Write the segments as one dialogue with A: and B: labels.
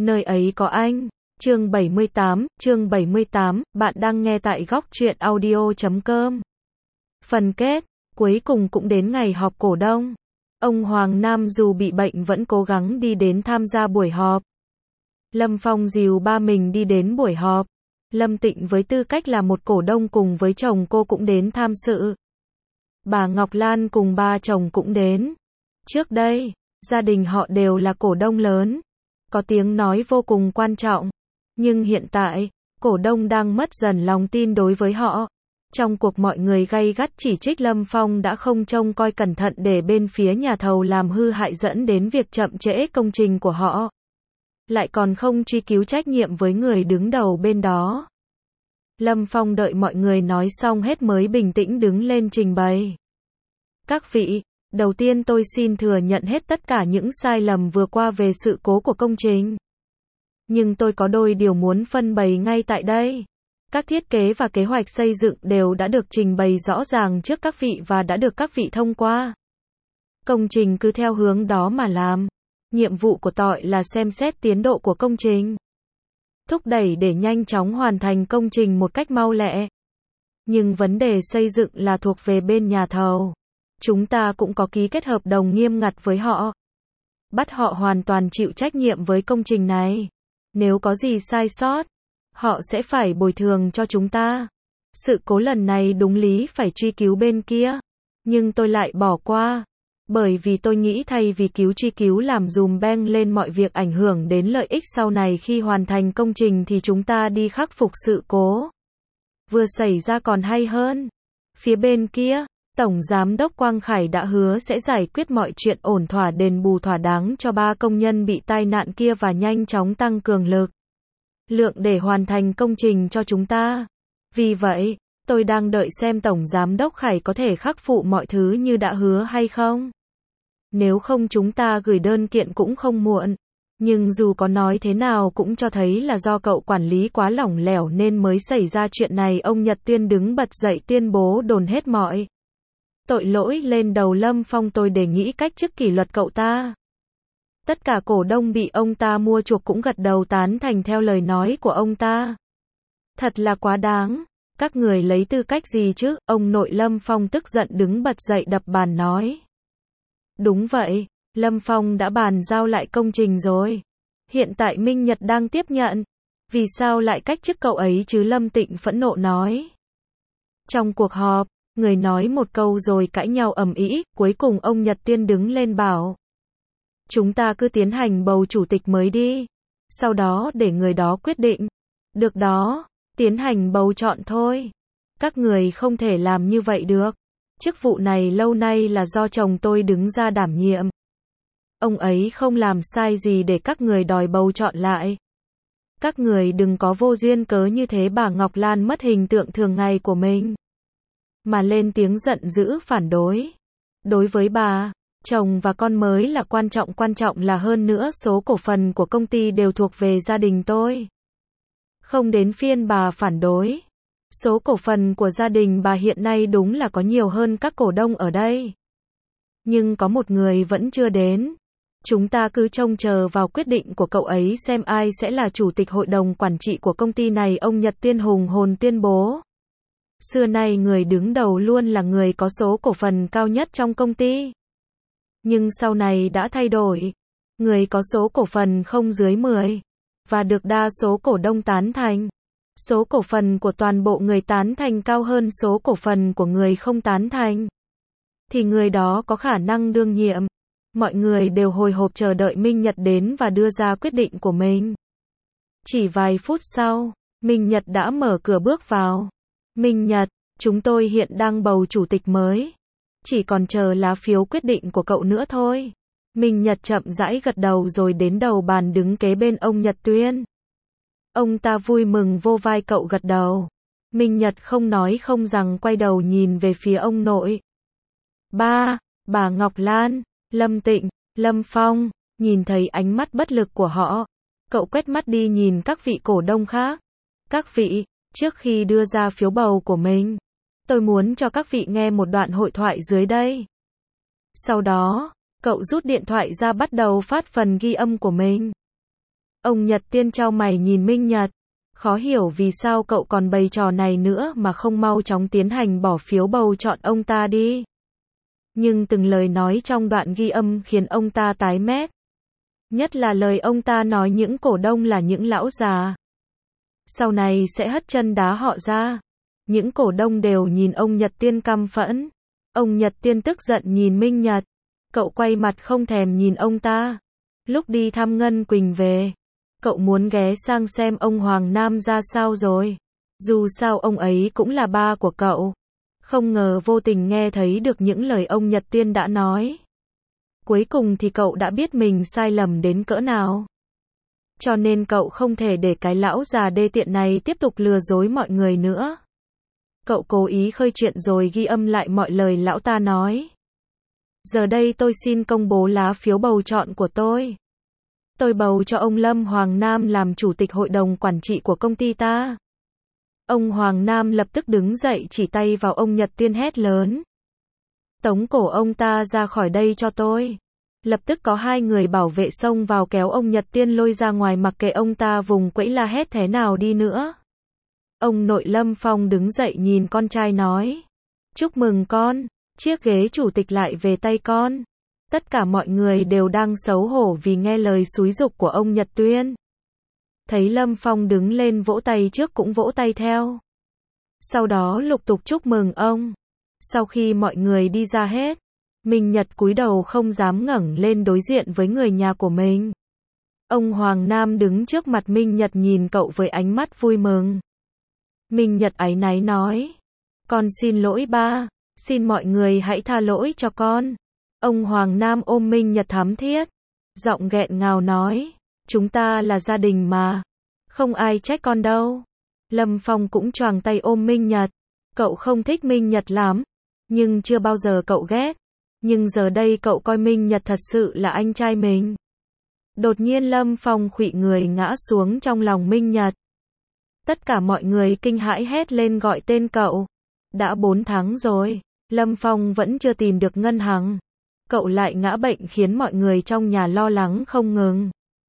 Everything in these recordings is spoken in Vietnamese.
A: Nơi ấy có anh. Chương 78, bạn đang nghe tại góc truyện audio.com. Phần kết, cuối cùng cũng đến ngày họp cổ đông. Ông Hoàng Nam dù bị bệnh vẫn cố gắng đi đến tham gia buổi họp. Lâm Phong dìu ba mình đi đến buổi họp. Lâm Tịnh với tư cách là một cổ đông cùng với chồng cô cũng đến tham dự. Bà Ngọc Lan cùng ba chồng cũng đến. Trước đây, gia đình họ đều là cổ đông lớn, có tiếng nói vô cùng quan trọng. Nhưng hiện tại, cổ đông đang mất dần lòng tin đối với họ. Trong cuộc mọi người gay gắt chỉ trích Lâm Phong đã không trông coi cẩn thận để bên phía nhà thầu làm hư hại dẫn đến việc chậm trễ công trình của họ. Lại còn không truy cứu trách nhiệm với người đứng đầu bên đó. Lâm Phong đợi mọi người nói xong hết mới bình tĩnh đứng lên trình bày. Các vị, đầu tiên tôi xin thừa nhận hết tất cả những sai lầm vừa qua về sự cố của công trình. Nhưng tôi có đôi điều muốn phân bày ngay tại đây. Các thiết kế và kế hoạch xây dựng đều đã được trình bày rõ ràng trước các vị và đã được các vị thông qua. Công trình cứ theo hướng đó mà làm. Nhiệm vụ của tôi là xem xét tiến độ của công trình, thúc đẩy để nhanh chóng hoàn thành công trình một cách mau lẹ. Nhưng vấn đề xây dựng là thuộc về bên nhà thầu. Chúng ta cũng có ký kết hợp đồng nghiêm ngặt với họ. Bắt họ hoàn toàn chịu trách nhiệm với công trình này. Nếu có gì sai sót, họ sẽ phải bồi thường cho chúng ta. Sự cố lần này đúng lý phải truy cứu bên kia. Nhưng tôi lại bỏ qua. Bởi vì tôi nghĩ thay vì truy cứu làm dùm beng lên mọi việc ảnh hưởng đến lợi ích sau này khi hoàn thành công trình thì chúng ta đi khắc phục sự cố vừa xảy ra còn hay hơn. Phía bên kia, Tổng Giám đốc Quang Khải đã hứa sẽ giải quyết mọi chuyện ổn thỏa đền bù thỏa đáng cho 3 công nhân bị tai nạn kia và nhanh chóng tăng cường lực lượng để hoàn thành công trình cho chúng ta. Vì vậy, tôi đang đợi xem Tổng Giám đốc Khải có thể khắc phục mọi thứ như đã hứa hay không. Nếu không chúng ta gửi đơn kiện cũng không muộn. Nhưng dù có nói thế nào cũng cho thấy là do cậu quản lý quá lỏng lẻo nên mới xảy ra chuyện này. Ông Nhật Tuyên đứng bật dậy tuyên bố đồn hết mọi tội lỗi lên đầu Lâm Phong. Tôi đề nghị cách chức kỷ luật cậu ta. Tất cả cổ đông bị ông ta mua chuộc cũng gật đầu tán thành theo lời nói của ông ta. Thật là quá đáng. Các người lấy tư cách gì chứ? Ông nội Lâm Phong tức giận đứng bật dậy đập bàn nói. Đúng vậy, Lâm Phong đã bàn giao lại công trình rồi. Hiện tại Minh Nhật đang tiếp nhận. Vì sao lại cách chức cậu ấy chứ? Lâm Tịnh phẫn nộ nói. Trong cuộc họp, người nói một câu rồi cãi nhau ầm ĩ, cuối cùng ông Nhật Tuyên đứng lên bảo. Chúng ta cứ tiến hành bầu chủ tịch mới đi. Sau đó để người đó quyết định. Được đó, tiến hành bầu chọn thôi. Các người không thể làm như vậy được. Chức vụ này lâu nay là do chồng tôi đứng ra đảm nhiệm. Ông ấy không làm sai gì để các người đòi bầu chọn lại. Các người đừng có vô duyên cớ như thế. Bà Ngọc Lan mất hình tượng thường ngày của mình mà lên tiếng giận dữ phản đối. Đối với bà, chồng và con mới là quan trọng là hơn nữa số cổ phần của công ty đều thuộc về gia đình tôi. Không đến phiên bà phản đối. Số cổ phần của gia đình bà hiện nay đúng là có nhiều hơn các cổ đông ở đây. Nhưng có một người vẫn chưa đến. Chúng ta cứ trông chờ vào quyết định của cậu ấy xem ai sẽ là chủ tịch hội đồng quản trị của công ty này. Ông Nhật Tuyên hùng hồn tuyên bố. Xưa nay người đứng đầu luôn là người có số cổ phần cao nhất trong công ty. Nhưng sau này đã thay đổi. Người có số cổ phần không dưới 10 và được đa số cổ đông tán thành. Số cổ phần của toàn bộ người tán thành cao hơn số cổ phần của người không tán thành, thì người đó có khả năng đương nhiệm. Mọi người đều hồi hộp chờ đợi Minh Nhật đến và đưa ra quyết định của mình. Chỉ vài phút sau, Minh Nhật đã mở cửa bước vào. Minh Nhật, chúng tôi hiện đang bầu chủ tịch mới. Chỉ còn chờ lá phiếu quyết định của cậu nữa thôi. Minh Nhật chậm rãi gật đầu rồi đến đầu bàn đứng kế bên ông Nhật Tuyên. Ông ta vui mừng vô vai cậu gật đầu. Minh Nhật không nói không rằng quay đầu nhìn về phía ông nội. Bà Ngọc Lan, Lâm Tịnh, Lâm Phong, nhìn thấy ánh mắt bất lực của họ. Cậu quét mắt đi nhìn các vị cổ đông khác. Các vị, trước khi đưa ra phiếu bầu của mình, tôi muốn cho các vị nghe một đoạn hội thoại dưới đây. Sau đó, cậu rút điện thoại ra bắt đầu phát phần ghi âm của mình. Ông Nhật Tiên chau mày nhìn Minh Nhật. Khó hiểu vì sao cậu còn bày trò này nữa mà không mau chóng tiến hành bỏ phiếu bầu chọn ông ta đi. Nhưng từng lời nói trong đoạn ghi âm khiến ông ta tái mét. Nhất là lời ông ta nói những cổ đông là những lão già. Sau này sẽ hất chân đá họ ra. Những cổ đông đều nhìn ông Nhật Tiên căm phẫn. Ông Nhật Tiên tức giận nhìn Minh Nhật. Cậu quay mặt không thèm nhìn ông ta. Lúc đi thăm Ngân Quỳnh về, cậu muốn ghé sang xem ông Hoàng Nam ra sao rồi. Dù sao ông ấy cũng là ba của cậu. Không ngờ vô tình nghe thấy được những lời ông Nhật Tiên đã nói. Cuối cùng thì cậu đã biết mình sai lầm đến cỡ nào. Cho nên cậu không thể để cái lão già đê tiện này tiếp tục lừa dối mọi người nữa. Cậu cố ý khơi chuyện rồi ghi âm lại mọi lời lão ta nói. Giờ đây tôi xin công bố lá phiếu bầu chọn của tôi. Tôi bầu cho ông Lâm Hoàng Nam làm chủ tịch hội đồng quản trị của công ty ta. Ông Hoàng Nam lập tức đứng dậy chỉ tay vào ông Nhật Tiên hét lớn. Tống cổ ông ta ra khỏi đây cho tôi. Lập tức có hai người bảo vệ xông vào kéo ông Nhật Tiên lôi ra ngoài mặc kệ ông ta vùng quẫy la hét thế nào đi nữa. Ông nội Lâm Phong đứng dậy nhìn con trai nói. Chúc mừng con, chiếc ghế chủ tịch lại về tay con. Tất cả mọi người đều đang xấu hổ vì nghe lời xúi giục của ông Nhật Tuyên. Thấy Lâm Phong đứng lên vỗ tay trước cũng vỗ tay theo. Sau đó lục tục chúc mừng ông. Sau khi mọi người đi ra hết, Minh Nhật cúi đầu không dám ngẩng lên đối diện với người nhà của mình. Ông Hoàng Nam đứng trước mặt Minh Nhật nhìn cậu với ánh mắt vui mừng. Minh Nhật áy náy nói. Con xin lỗi ba, xin mọi người hãy tha lỗi cho con. Ông Hoàng Nam ôm Minh Nhật thắm thiết. Giọng nghẹn ngào nói. Chúng ta là gia đình mà. Không ai trách con đâu. Lâm Phong cũng choàng tay ôm Minh Nhật. Cậu không thích Minh Nhật lắm. Nhưng chưa bao giờ cậu ghét. Nhưng giờ đây cậu coi Minh Nhật thật sự là anh trai mình. Đột nhiên Lâm Phong khuỵu người ngã xuống trong lòng Minh Nhật. Tất cả mọi người kinh hãi hét lên gọi tên cậu. Đã 4 tháng rồi, Lâm Phong vẫn chưa tìm được Ngân Hằng. Cậu lại ngã bệnh khiến mọi người trong nhà lo lắng không ngừng.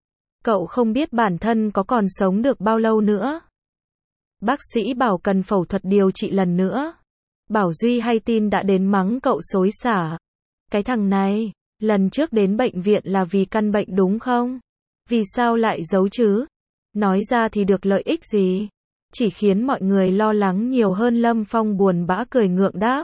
A: Cậu không biết bản thân có còn sống được bao lâu nữa. Bác sĩ bảo cần phẫu thuật điều trị lần nữa. Bảo Duy hay tin đã đến mắng cậu xối xả. Cái thằng này, lần trước đến bệnh viện là vì căn bệnh đúng không? Vì sao lại giấu chứ? Nói ra thì được lợi ích gì? Chỉ khiến mọi người lo lắng nhiều hơn. Lâm Phong buồn bã cười ngượng đáp.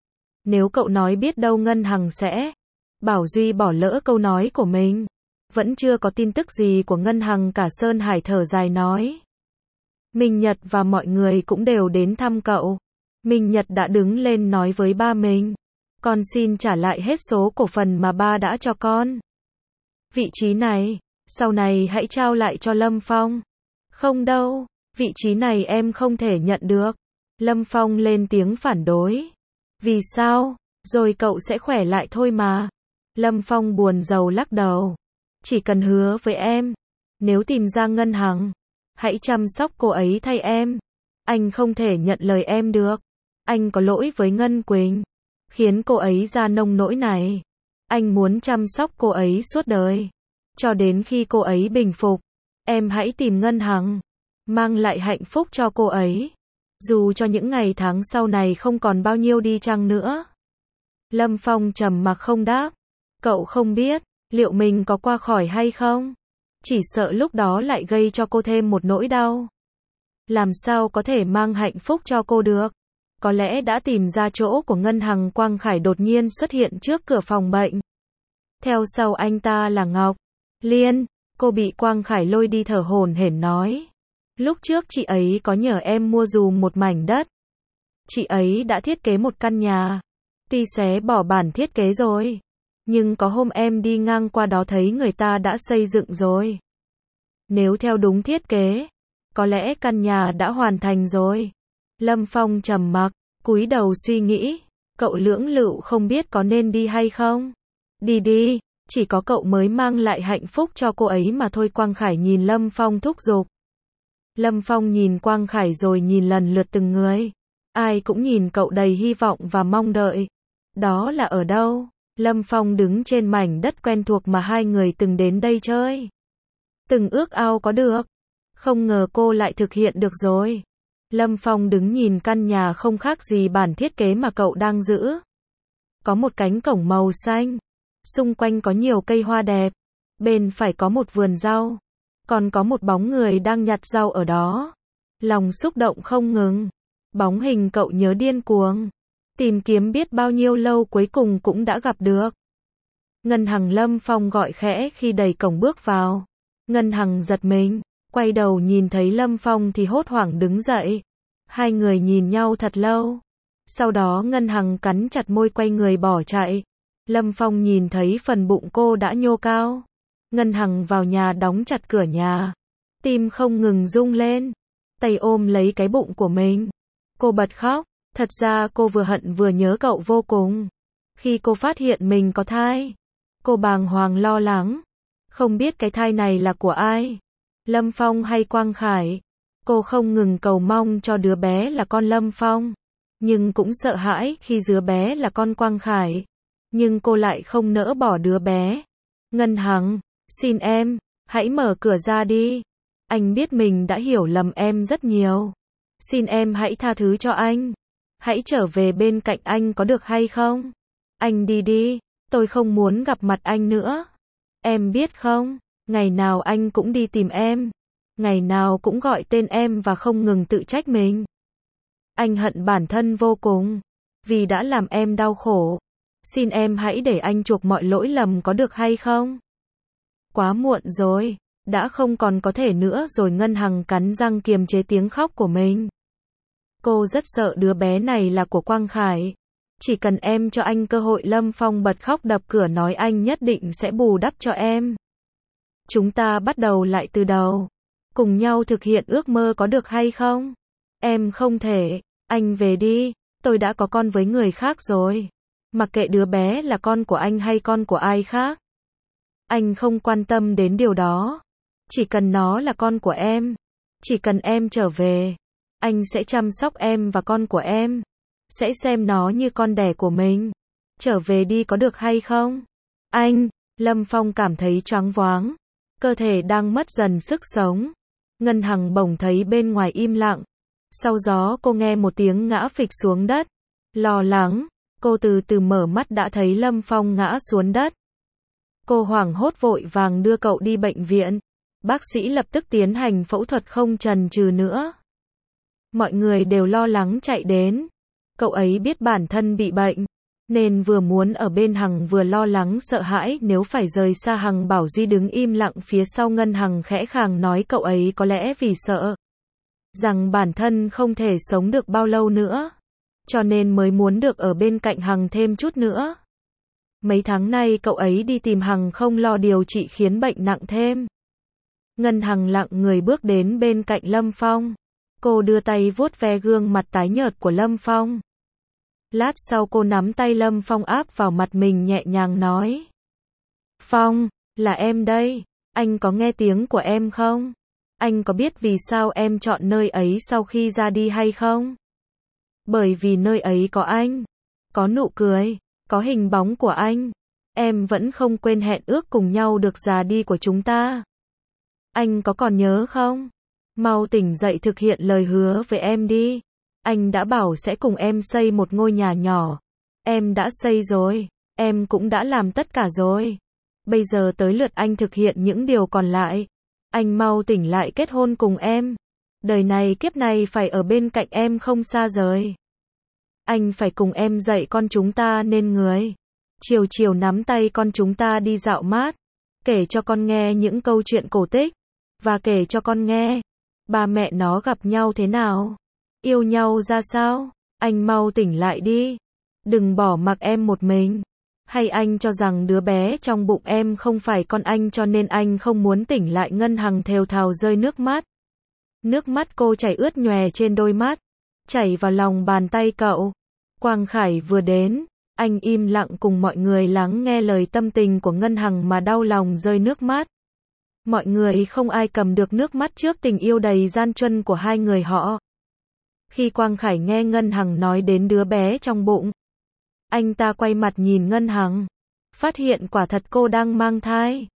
A: Nếu cậu nói biết đâu Ngân Hằng sẽ. Bảo Duy bỏ lỡ câu nói của mình. Vẫn chưa có tin tức gì của Ngân Hằng cả. Sơn Hải thở dài nói. Minh Nhật và mọi người cũng đều đến thăm cậu. Minh Nhật đã đứng lên nói với ba mình. Con xin trả lại hết số cổ phần mà ba đã cho con. Vị trí này, sau này hãy trao lại cho Lâm Phong. Không đâu, vị trí này em không thể nhận được. Lâm Phong lên tiếng phản đối. Vì sao? Rồi cậu sẽ khỏe lại thôi mà. Lâm Phong buồn rầu lắc đầu. Chỉ cần hứa với em, nếu tìm ra Ngân Hằng, hãy chăm sóc cô ấy thay em. Anh không thể nhận lời em được. Anh có lỗi với Ngân Quỳnh, khiến cô ấy ra nông nỗi này. Anh muốn chăm sóc cô ấy suốt đời, cho đến khi cô ấy bình phục. Em hãy tìm Ngân Hằng, mang lại hạnh phúc cho cô ấy. Dù cho những ngày tháng sau này không còn bao nhiêu đi chăng nữa. Lâm Phong trầm mặc không đáp. Cậu không biết, liệu mình có qua khỏi hay không? Chỉ sợ lúc đó lại gây cho cô thêm một nỗi đau. Làm sao có thể mang hạnh phúc cho cô được? Có lẽ đã tìm ra chỗ của Ngân Hằng. Quang Khải đột nhiên xuất hiện trước cửa phòng bệnh. Theo sau anh ta là Ngọc Liên. Cô bị Quang Khải lôi đi thở hổn hển nói. Lúc trước chị ấy có nhờ em mua dùm một mảnh đất. Chị ấy đã thiết kế một căn nhà. Tuy xé bỏ bản thiết kế rồi, nhưng có hôm em đi ngang qua đó thấy người ta đã xây dựng rồi. Nếu theo đúng thiết kế, có lẽ căn nhà đã hoàn thành rồi. Lâm Phong trầm mặc, cúi đầu suy nghĩ. Cậu lưỡng lự không biết có nên đi hay không. Đi đi, chỉ có cậu mới mang lại hạnh phúc cho cô ấy mà thôi. Quang Khải nhìn Lâm Phong thúc giục. Lâm Phong nhìn Quang Khải rồi nhìn lần lượt từng người. Ai cũng nhìn cậu đầy hy vọng và mong đợi. Đó là ở đâu? Lâm Phong đứng trên mảnh đất quen thuộc mà hai người từng đến đây chơi. Từng ước ao có được. Không ngờ cô lại thực hiện được rồi. Lâm Phong đứng nhìn căn nhà không khác gì bản thiết kế mà cậu đang giữ. Có một cánh cổng màu xanh. Xung quanh có nhiều cây hoa đẹp. Bên phải có một vườn rau. Còn có một bóng người đang nhặt rau ở đó. Lòng xúc động không ngừng. Bóng hình cậu nhớ điên cuồng. Tìm kiếm biết bao nhiêu lâu cuối cùng cũng đã gặp được. Ngân Hằng, Lâm Phong gọi khẽ khi đẩy cổng bước vào. Ngân Hằng giật mình, quay đầu nhìn thấy Lâm Phong thì hốt hoảng đứng dậy. Hai người nhìn nhau thật lâu. Sau đó Ngân Hằng cắn chặt môi quay người bỏ chạy. Lâm Phong nhìn thấy phần bụng cô đã nhô cao. Ngân Hằng vào nhà đóng chặt cửa nhà. Tim không ngừng rung lên. Tay ôm lấy cái bụng của mình. Cô bật khóc. Thật ra cô vừa hận vừa nhớ cậu vô cùng. Khi cô phát hiện mình có thai, cô bàng hoàng lo lắng. Không biết cái thai này là của ai? Lâm Phong hay Quang Khải? Cô không ngừng cầu mong cho đứa bé là con Lâm Phong. Nhưng cũng sợ hãi khi đứa bé là con Quang Khải. Nhưng cô lại không nỡ bỏ đứa bé. Ngân Hằng, xin em, hãy mở cửa ra đi. Anh biết mình đã hiểu lầm em rất nhiều. Xin em hãy tha thứ cho anh. Hãy trở về bên cạnh anh có được hay không? Anh đi đi, tôi không muốn gặp mặt anh nữa. Em biết không, ngày nào anh cũng đi tìm em. Ngày nào cũng gọi tên em và không ngừng tự trách mình. Anh hận bản thân vô cùng, vì đã làm em đau khổ. Xin em hãy để anh chuộc mọi lỗi lầm có được hay không? Quá muộn rồi, đã không còn có thể nữa rồi. Ngân Hằng cắn răng kiềm chế tiếng khóc của mình. Cô rất sợ đứa bé này là của Quang Khải. Chỉ cần em cho anh cơ hội. Lâm Phong bật khóc đập cửa nói anh nhất định sẽ bù đắp cho em. Chúng ta bắt đầu lại từ đầu. Cùng nhau thực hiện ước mơ có được hay không? Em không thể. Anh về đi. Tôi đã có con với người khác rồi. Mặc kệ đứa bé là con của anh hay con của ai khác. Anh không quan tâm đến điều đó. Chỉ cần nó là con của em. Chỉ cần em trở về. Anh sẽ chăm sóc em và con của em. Sẽ xem nó như con đẻ của mình. Trở về đi có được hay không? Anh, Lâm Phong cảm thấy choáng váng. Cơ thể đang mất dần sức sống. Ngân Hằng bỗng thấy bên ngoài im lặng. Sau đó cô nghe một tiếng ngã phịch xuống đất. Lo lắng, cô từ từ mở mắt đã thấy Lâm Phong ngã xuống đất. Cô hoảng hốt vội vàng đưa cậu đi bệnh viện. Bác sĩ lập tức tiến hành phẫu thuật không chần chừ nữa. Mọi người đều lo lắng chạy đến. Cậu ấy biết bản thân bị bệnh, nên vừa muốn ở bên Hằng vừa lo lắng sợ hãi nếu phải rời xa Hằng. Bảo Duy đứng im lặng phía sau Ngân Hằng khẽ khàng nói cậu ấy có lẽ vì sợ rằng bản thân không thể sống được bao lâu nữa, cho nên mới muốn được ở bên cạnh Hằng thêm chút nữa. Mấy tháng nay cậu ấy đi tìm Hằng không lo điều trị khiến bệnh nặng thêm. Ngân Hằng lặng người bước đến bên cạnh Lâm Phong. Cô đưa tay vuốt ve gương mặt tái nhợt của Lâm Phong. Lát sau cô nắm tay Lâm Phong áp vào mặt mình nhẹ nhàng nói. Phong, là em đây. Anh có nghe tiếng của em không? Anh có biết vì sao em chọn nơi ấy sau khi ra đi hay không? Bởi vì nơi ấy có anh. Có nụ cười. Có hình bóng của anh. Em vẫn không quên hẹn ước cùng nhau được già đi của chúng ta. Anh có còn nhớ không? Mau tỉnh dậy thực hiện lời hứa với em đi. Anh đã bảo sẽ cùng em xây một ngôi nhà nhỏ. Em đã xây rồi. Em cũng đã làm tất cả rồi. Bây giờ tới lượt anh thực hiện những điều còn lại. Anh mau tỉnh lại kết hôn cùng em. Đời này kiếp này phải ở bên cạnh em không xa rời. Anh phải cùng em dạy con chúng ta nên người. Chiều chiều nắm tay con chúng ta đi dạo mát. Kể cho con nghe những câu chuyện cổ tích. Và kể cho con nghe. Ba mẹ nó gặp nhau thế nào? Yêu nhau ra sao? Anh mau tỉnh lại đi. Đừng bỏ mặc em một mình. Hay anh cho rằng đứa bé trong bụng em không phải con anh cho nên anh không muốn tỉnh lại? Ngân Hằng thều thào rơi nước mắt. Nước mắt cô chảy ướt nhòe trên đôi mắt. Chảy vào lòng bàn tay cậu. Quang Khải vừa đến. Anh im lặng cùng mọi người lắng nghe lời tâm tình của Ngân Hằng mà đau lòng rơi nước mắt. Mọi người không ai cầm được nước mắt trước tình yêu đầy gian truân của hai người họ. Khi Quang Khải nghe Ngân Hằng nói đến đứa bé trong bụng, anh ta quay mặt nhìn Ngân Hằng, phát hiện quả thật cô đang mang thai.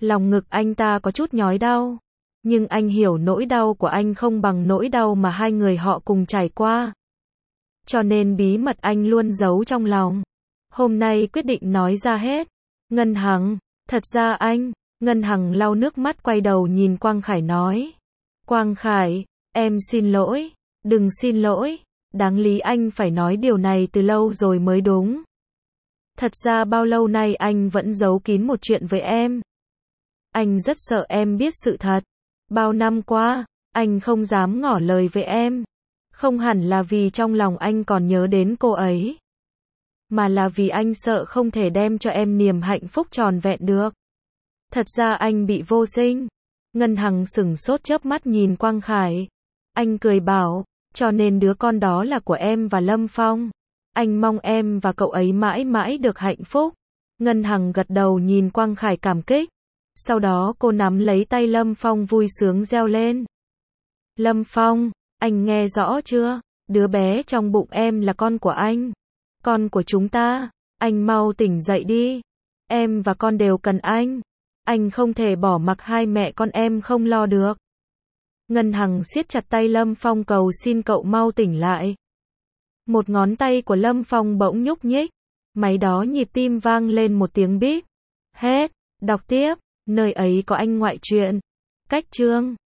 A: Lòng ngực anh ta có chút nhói đau. Nhưng anh hiểu nỗi đau của anh không bằng nỗi đau mà hai người họ cùng trải qua. Cho nên bí mật anh luôn giấu trong lòng. Hôm nay quyết định nói ra hết. Ngân Hằng, thật ra anh, Ngân Hằng lau nước mắt quay đầu nhìn Quang Khải nói. Quang Khải, em xin lỗi, đừng xin lỗi, đáng lý anh phải nói điều này từ lâu rồi mới đúng. Thật ra bao lâu nay anh vẫn giấu kín một chuyện với em. Anh rất sợ em biết sự thật. Bao năm qua, anh không dám ngỏ lời với em. Không hẳn là vì trong lòng anh còn nhớ đến cô ấy, mà là vì anh sợ không thể đem cho em niềm hạnh phúc tròn vẹn được. Thật ra anh bị vô sinh. Ngân Hằng sửng sốt chớp mắt nhìn Quang Khải. Anh cười bảo, cho nên đứa con đó là của em và Lâm Phong. Anh mong em và cậu ấy mãi mãi được hạnh phúc. Ngân Hằng gật đầu nhìn Quang Khải cảm kích. Sau đó cô nắm lấy tay Lâm Phong vui sướng reo lên. Lâm Phong, anh nghe rõ chưa? Đứa bé trong bụng em là con của anh. Con của chúng ta. Anh mau tỉnh dậy đi. Em và con đều cần anh. Anh không thể bỏ mặc hai mẹ con em không lo được. Ngân Hằng siết chặt tay Lâm Phong cầu xin cậu mau tỉnh lại. Một ngón tay của Lâm Phong bỗng nhúc nhích. Máy đó nhịp tim vang lên một tiếng bíp. Hết. Đọc tiếp. Nơi ấy có anh ngoại truyện. Cách chương